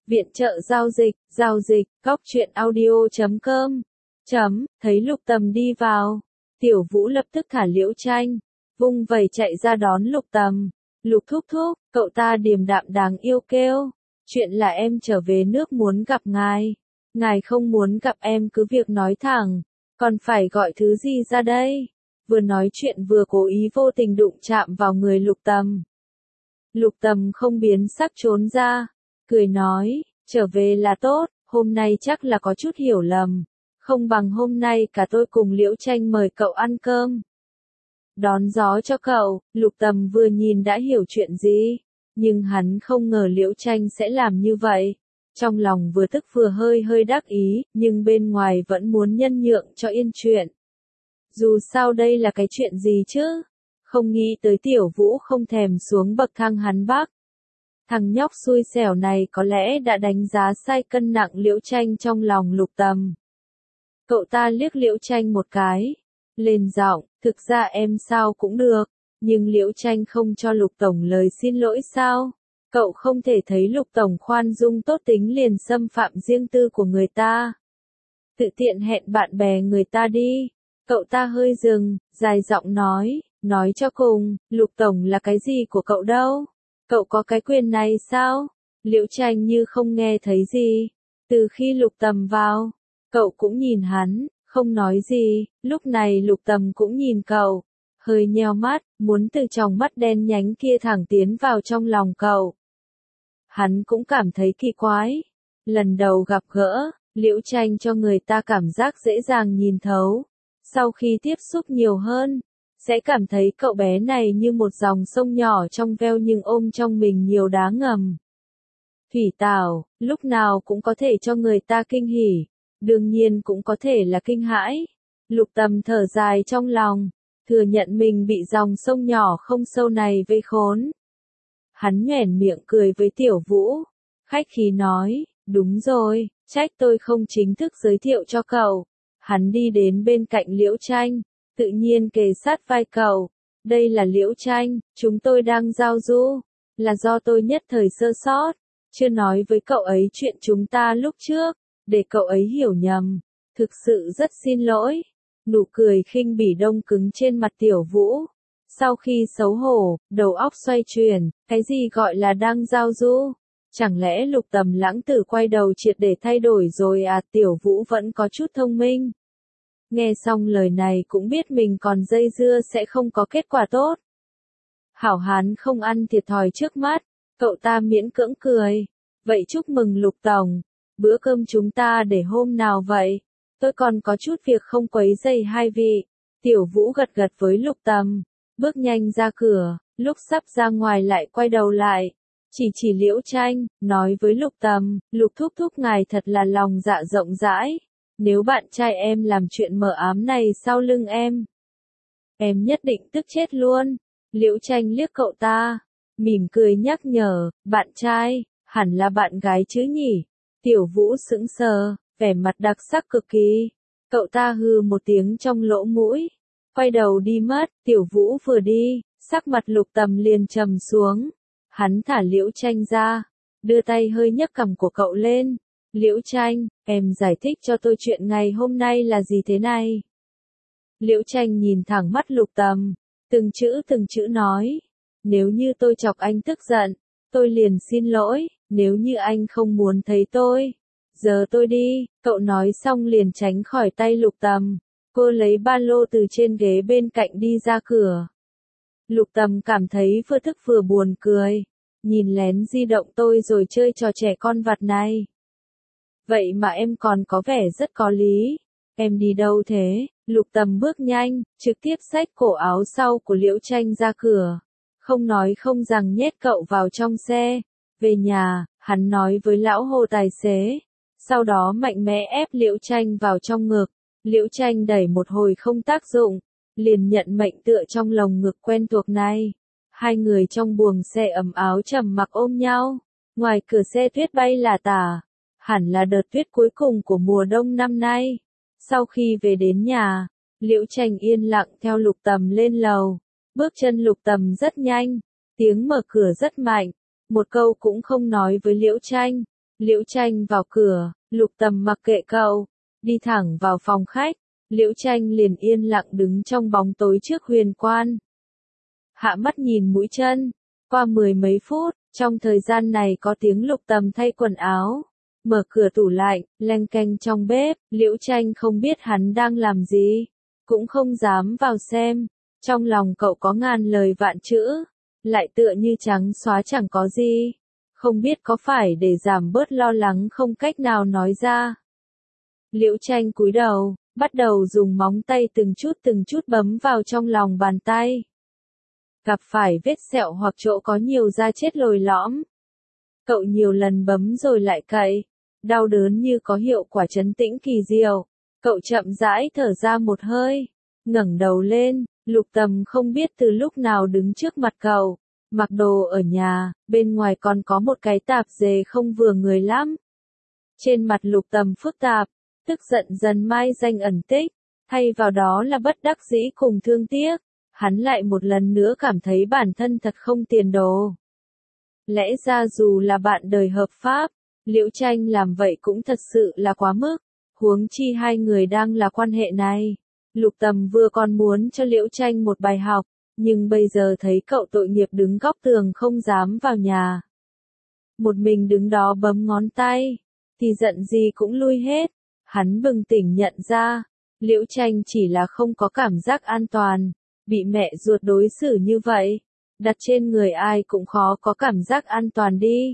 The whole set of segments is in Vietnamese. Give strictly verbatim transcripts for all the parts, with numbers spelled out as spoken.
Viện trợ giao dịch, giao dịch, góc truyện audio chấm com. Chấm, thấy Lục Tầm đi vào. Tiểu Vũ lập tức thả Liễu Tranh, vung vẩy chạy ra đón Lục Tầm. Lục thúc thúc, cậu ta điềm đạm đáng yêu kêu. Chuyện là em trở về nước muốn gặp ngài. Ngài không muốn gặp em cứ việc nói thẳng. Còn phải gọi thứ gì ra đây? Vừa nói chuyện vừa cố ý vô tình đụng chạm vào người Lục Tầm. Lục Tầm không biến sắc trốn ra. Cười nói, trở về là tốt, hôm nay chắc là có chút hiểu lầm. Không bằng hôm nay cả tôi cùng Liễu Tranh mời cậu ăn cơm. Đón gió cho cậu, Lục Tầm vừa nhìn đã hiểu chuyện gì. Nhưng hắn không ngờ Liễu Tranh sẽ làm như vậy. Trong lòng vừa tức vừa hơi hơi đắc ý, nhưng bên ngoài vẫn muốn nhân nhượng cho yên chuyện. Dù sao đây là cái chuyện gì chứ? Không nghĩ tới Tiểu Vũ không thèm xuống bậc thang hắn bác. Thằng nhóc xui xẻo này có lẽ đã đánh giá sai cân nặng Liễu Tranh trong lòng Lục Tầm. Cậu ta liếc Liễu Tranh một cái, lên giọng, thực ra em sao cũng được, nhưng Liễu Tranh không cho Lục Tổng lời xin lỗi sao? Cậu không thể thấy Lục Tổng khoan dung tốt tính liền xâm phạm riêng tư của người ta. Tự tiện hẹn bạn bè người ta đi. Cậu ta hơi dừng, dài giọng nói, nói cho cùng, Lục Tổng là cái gì của cậu đâu? Cậu có cái quyền này sao? Liễu Tranh như không nghe thấy gì. Từ khi Lục Tầm vào, cậu cũng nhìn hắn, không nói gì, lúc này Lục Tầm cũng nhìn cậu, hơi nheo mắt, muốn từ tròng mắt đen nhánh kia thẳng tiến vào trong lòng cậu. Hắn cũng cảm thấy kỳ quái. Lần đầu gặp gỡ, Liễu Tranh cho người ta cảm giác dễ dàng nhìn thấu. Sau khi tiếp xúc nhiều hơn, sẽ cảm thấy cậu bé này như một dòng sông nhỏ trong veo nhưng ôm trong mình nhiều đá ngầm. Thủy Tảo, lúc nào cũng có thể cho người ta kinh hỉ, đương nhiên cũng có thể là kinh hãi. Lục Tầm thở dài trong lòng, thừa nhận mình bị dòng sông nhỏ không sâu này vây khốn. Hắn nhoẻn miệng cười với Tiểu Vũ, khách khí nói, đúng rồi, trách tôi không chính thức giới thiệu cho cậu. Hắn đi đến bên cạnh Liễu Tranh, tự nhiên kề sát vai cậu. Đây là Liễu Tranh, chúng tôi đang giao du, là do tôi nhất thời sơ sót, chưa nói với cậu ấy chuyện chúng ta lúc trước, để cậu ấy hiểu nhầm. Thực sự rất xin lỗi. Nụ cười khinh bỉ đông cứng trên mặt Tiểu Vũ. Sau khi xấu hổ, đầu óc xoay chuyển, cái gì gọi là đang giao du? Chẳng lẽ Lục Tầm lãng tử quay đầu triệt để thay đổi rồi à? Tiểu Vũ vẫn có chút thông minh. Nghe xong lời này cũng biết mình còn dây dưa sẽ không có kết quả tốt. Hảo hán không ăn thiệt thòi trước mắt, cậu ta miễn cưỡng cười. Vậy chúc mừng Lục Tổng, bữa cơm chúng ta để hôm nào vậy? Tôi còn có chút việc không quấy rầy hai vị. Tiểu Vũ gật gật với Lục Tầm, bước nhanh ra cửa, lúc sắp ra ngoài lại quay đầu lại. Chỉ chỉ Liễu Tranh, nói với Lục Tầm, Lục thúc thúc ngài thật là lòng dạ rộng rãi. Nếu bạn trai em làm chuyện mờ ám này sau lưng em, em nhất định tức chết luôn. Liễu Tranh liếc cậu ta, mỉm cười nhắc nhở, bạn trai, hẳn là bạn gái chứ nhỉ? Tiểu Vũ sững sờ, vẻ mặt đặc sắc cực kỳ. Cậu ta hừ một tiếng trong lỗ mũi, quay đầu đi mất. Tiểu Vũ vừa đi, sắc mặt Lục Tầm liền trầm xuống. Hắn thả Liễu Tranh ra, đưa tay hơi nhấc cằm của cậu lên. Liễu Tranh, em giải thích cho tôi chuyện ngày hôm nay là gì thế này? Liễu Tranh nhìn thẳng mắt Lục Tầm, từng chữ từng chữ nói. Nếu như tôi chọc anh tức giận, tôi liền xin lỗi. Nếu như anh không muốn thấy tôi, giờ tôi đi. Cậu nói xong liền tránh khỏi tay Lục Tầm. Cô lấy ba lô từ trên ghế bên cạnh đi ra cửa. Lục Tầm cảm thấy vừa tức vừa buồn cười. Nhìn lén di động tôi rồi chơi trò trẻ con vặt này. Vậy mà em còn có vẻ rất có lý. Em đi đâu thế? Lục Tầm bước nhanh, trực tiếp xách cổ áo sau của Liễu Tranh ra cửa. Không nói không rằng nhét cậu vào trong xe. Về nhà, hắn nói với lão Hồ tài xế. Sau đó mạnh mẽ ép Liễu Tranh vào trong ngực. Liễu Tranh đẩy một hồi không tác dụng, liền nhận mệnh tựa trong lồng ngực quen thuộc này. Hai người trong buồng xe ấm áo trầm mặc ôm nhau. Ngoài cửa xe tuyết bay lả tả. Hẳn là đợt tuyết cuối cùng của mùa đông năm nay. Sau khi về đến nhà, Liễu Tranh yên lặng theo Lục Tầm lên lầu. Bước chân Lục Tầm rất nhanh, tiếng mở cửa rất mạnh, một câu cũng không nói với Liễu Tranh. Liễu Tranh vào cửa, Lục Tầm mặc kệ cậu, đi thẳng vào phòng khách, Liễu Tranh liền yên lặng đứng trong bóng tối trước huyền quan. Hạ mắt nhìn mũi chân, qua mười mấy phút, trong thời gian này có tiếng Lục Tầm thay quần áo, mở cửa tủ lạnh, leng keng trong bếp, Liễu Tranh không biết hắn đang làm gì, cũng không dám vào xem, trong lòng cậu có ngàn lời vạn chữ, lại tựa như trắng xóa chẳng có gì, không biết có phải để giảm bớt lo lắng không cách nào nói ra. Liễu Tranh cúi đầu, bắt đầu dùng móng tay từng chút từng chút bấm vào trong lòng bàn tay. Gặp phải vết sẹo hoặc chỗ có nhiều da chết lồi lõm. Cậu nhiều lần bấm rồi lại cậy, đau đớn như có hiệu quả trấn tĩnh kỳ diệu. Cậu chậm rãi thở ra một hơi, ngẩng đầu lên, Lục Tầm không biết từ lúc nào đứng trước mặt cậu, mặc đồ ở nhà, bên ngoài còn có một cái tạp dề không vừa người lắm. Trên mặt Lục Tầm phức tạp, tức giận dần mai danh ẩn tích, thay vào đó là bất đắc dĩ cùng thương tiếc, hắn lại một lần nữa cảm thấy bản thân thật không tiền đồ. Lẽ ra dù là bạn đời hợp pháp, Liễu Tranh làm vậy cũng thật sự là quá mức, huống chi hai người đang là quan hệ này. Lục Tầm vừa còn muốn cho Liễu Tranh một bài học, nhưng bây giờ thấy cậu tội nghiệp đứng góc tường không dám vào nhà. Một mình đứng đó bấm ngón tay, thì giận gì cũng lui hết. Hắn bừng tỉnh nhận ra, Liễu Tranh chỉ là không có cảm giác an toàn, bị mẹ ruột đối xử như vậy, đặt trên người ai cũng khó có cảm giác an toàn đi.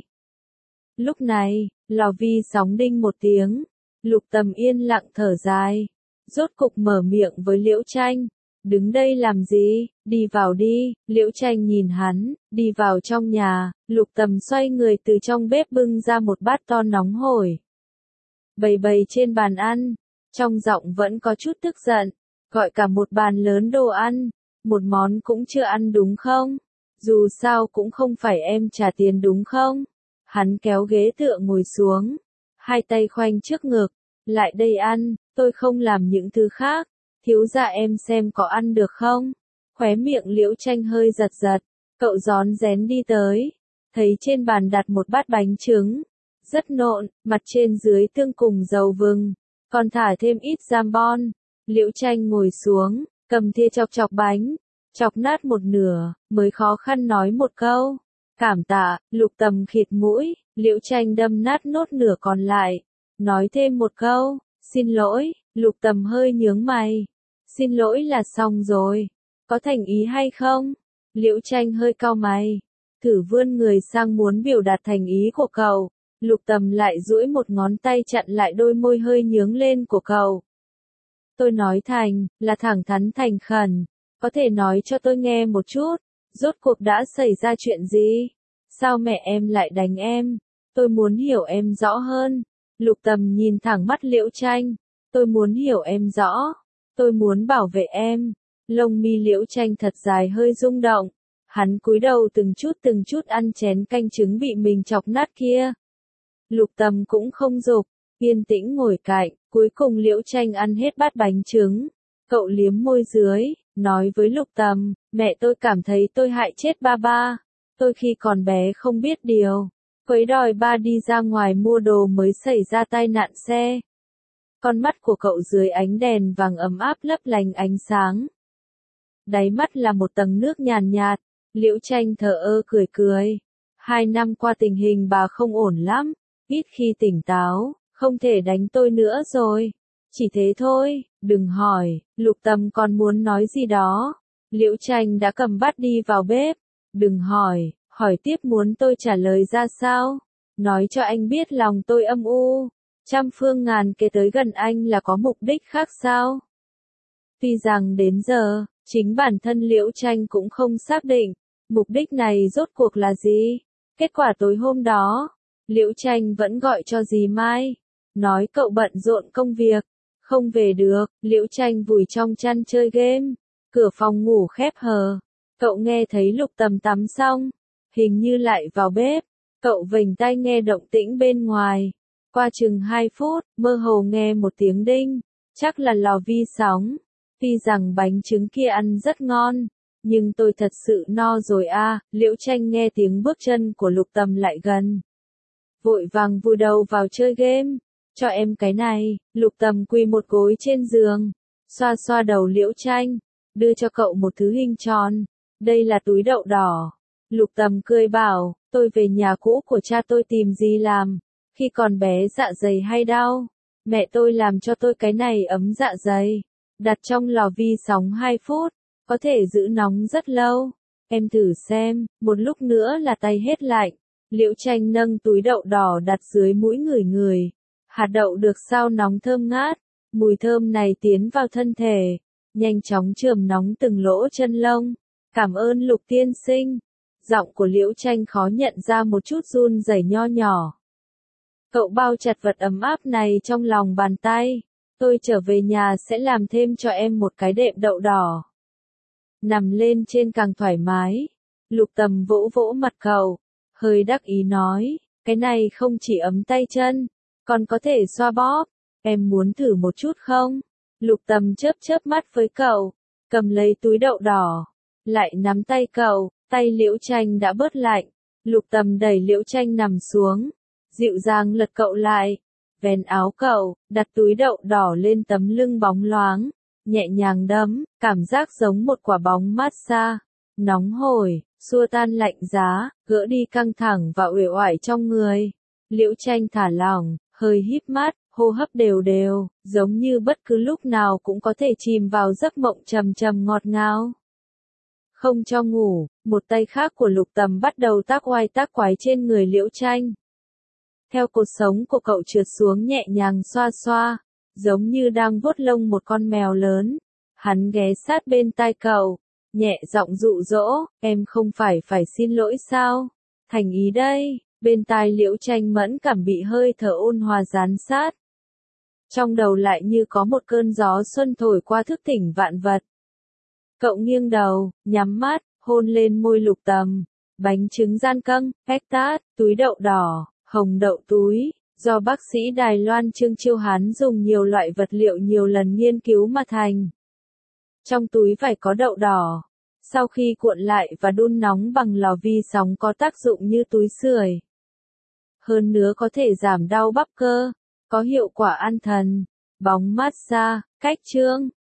Lúc này, lò vi sóng đinh một tiếng, Lục Tầm yên lặng thở dài, rốt cục mở miệng với Liễu Tranh, đứng đây làm gì, đi vào đi. Liễu Tranh nhìn hắn, đi vào trong nhà, Lục Tầm xoay người từ trong bếp bưng ra một bát to nóng hổi. Bày bày trên bàn ăn, trong giọng vẫn có chút tức giận, gọi cả một bàn lớn đồ ăn, một món cũng chưa ăn đúng không? Dù sao cũng không phải em trả tiền đúng không? Hắn kéo ghế tựa ngồi xuống, hai tay khoanh trước ngực, lại đây ăn, tôi không làm những thứ khác, thiếu gia em xem có ăn được không? Khóe miệng Liễu Tranh hơi giật giật, cậu rón rén đi tới, thấy trên bàn đặt một bát bánh trứng, rất nộn, mặt trên dưới tương cùng dầu vừng, còn thả thêm ít jambon. Liễu Tranh ngồi xuống, cầm thìa chọc chọc bánh, chọc nát một nửa, mới khó khăn nói một câu. Cảm tạ. Lục Tầm khịt mũi, Liễu Tranh đâm nát nốt nửa còn lại, nói thêm một câu, xin lỗi. Lục Tầm hơi nhướng mày, xin lỗi là xong rồi, có thành ý hay không? Liễu Tranh hơi cau mày, thử vươn người sang muốn biểu đạt thành ý của cậu. Lục Tầm lại duỗi một ngón tay chặn lại đôi môi hơi nhướng lên của cậu. Tôi nói thành, là thẳng thắn thành khẩn, có thể nói cho tôi nghe một chút, rốt cuộc đã xảy ra chuyện gì? Sao mẹ em lại đánh em? Tôi muốn hiểu em rõ hơn. Lục Tầm nhìn thẳng mắt Liễu Tranh, tôi muốn hiểu em rõ, tôi muốn bảo vệ em. Lông mi Liễu Tranh thật dài hơi rung động, hắn cúi đầu từng chút từng chút ăn chén canh trứng bị mình chọc nát kia. Lục Tầm cũng không giục, yên tĩnh ngồi cạnh, cuối cùng Liễu Tranh ăn hết bát bánh trứng. Cậu liếm môi dưới, nói với Lục Tầm, mẹ tôi cảm thấy tôi hại chết ba ba. Tôi khi còn bé không biết điều, quấy đòi ba đi ra ngoài mua đồ mới xảy ra tai nạn xe. Con mắt của cậu dưới ánh đèn vàng ấm áp lấp lánh ánh sáng. Đáy mắt là một tầng nước nhàn nhạt, Liễu Tranh thờ ơ cười cười. Hai năm qua tình hình bà không ổn lắm, ít khi tỉnh táo, không thể đánh tôi nữa rồi. Chỉ thế thôi, đừng hỏi. Lục Tầm còn muốn nói gì đó. Liễu Tranh đã cầm bát đi vào bếp. Đừng hỏi, hỏi tiếp muốn tôi trả lời ra sao? Nói cho anh biết lòng tôi âm u. Trăm phương ngàn kế tới gần anh là có mục đích khác sao? Tuy rằng đến giờ, chính bản thân Liễu Tranh cũng không xác định, mục đích này rốt cuộc là gì? Kết quả tối hôm đó, Liễu Tranh vẫn gọi cho dì Mai, nói cậu bận rộn công việc, không về được. Liễu Tranh vùi trong chăn chơi game, cửa phòng ngủ khép hờ. Cậu nghe thấy Lục Tầm tắm xong, hình như lại vào bếp. Cậu vểnh tai nghe động tĩnh bên ngoài. Qua chừng hai phút, mơ hồ nghe một tiếng đinh, chắc là lò vi sóng. Tuy rằng bánh trứng kia ăn rất ngon, nhưng tôi thật sự no rồi a. À. Liễu Tranh nghe tiếng bước chân của Lục Tầm lại gần. vội vàng vùi đầu vào chơi game. Cho em cái này, Lục Tầm quỳ một gối trên giường, xoa xoa đầu Liễu Tranh, đưa cho cậu một thứ hình tròn. Đây là túi đậu đỏ. Lục Tầm cười bảo, tôi về nhà cũ của cha tôi tìm gì làm, khi còn bé dạ dày hay đau. Mẹ tôi làm cho tôi cái này ấm dạ dày, đặt trong lò vi sóng hai phút, có thể giữ nóng rất lâu. Em thử xem, một lúc nữa là tay hết lạnh. Liễu Tranh nâng túi đậu đỏ đặt dưới mũi người người. Hạt đậu được sao nóng thơm ngát, mùi thơm này tiến vào thân thể, nhanh chóng chườm nóng từng lỗ chân lông. Cảm ơn Lục tiên sinh. Giọng của Liễu Tranh khó nhận ra một chút run rẩy nho nhỏ. Cậu bao chặt vật ấm áp này trong lòng bàn tay. Tôi trở về nhà sẽ làm thêm cho em một cái đệm đậu đỏ. Nằm lên trên càng thoải mái. Lục Tầm vỗ vỗ mặt cậu, hơi đắc ý nói, cái này không chỉ ấm tay chân, còn có thể xoa bóp. Em muốn thử một chút không? Lục Tầm chớp chớp mắt với cậu, cầm lấy túi đậu đỏ, lại nắm tay cậu, tay Liễu Tranh đã bớt lạnh. Lục Tầm đẩy Liễu Tranh nằm xuống, dịu dàng lật cậu lại, vén áo cậu, đặt túi đậu đỏ lên tấm lưng bóng loáng, nhẹ nhàng đấm, cảm giác giống một quả bóng massage, nóng hổi, xua tan lạnh giá, gỡ đi căng thẳng và uể oải trong người. Liễu Tranh thả lỏng, hơi híp mắt, hô hấp đều đều, giống như bất cứ lúc nào cũng có thể chìm vào giấc mộng trầm trầm ngọt ngào. Không cho ngủ, một tay khác của Lục Tầm bắt đầu tác oai tác quái trên người Liễu Tranh. Theo cột sống của cậu trượt xuống nhẹ nhàng xoa xoa, giống như đang vuốt lông một con mèo lớn. Hắn ghé sát bên tai cậu, nhẹ giọng dụ dỗ, em không phải phải xin lỗi sao? Thành ý đây. Bên tai Liễu Tranh mẫn cảm bị hơi thở ôn hòa gián sát. Trong đầu lại như có một cơn gió xuân thổi qua thức tỉnh vạn vật. Cậu nghiêng đầu, nhắm mắt, hôn lên môi Lục Tầm. Bánh trứng gian căng, pectat, túi đậu đỏ, hồng đậu túi, do bác sĩ Đài Loan Trương Chiêu Hán dùng nhiều loại vật liệu nhiều lần nghiên cứu mà thành. Trong túi phải có đậu đỏ. Sau khi cuộn lại và đun nóng bằng lò vi sóng có tác dụng như túi sưởi. Hơn nữa có thể giảm đau bắp cơ, có hiệu quả an thần, bóng massage, cách chương.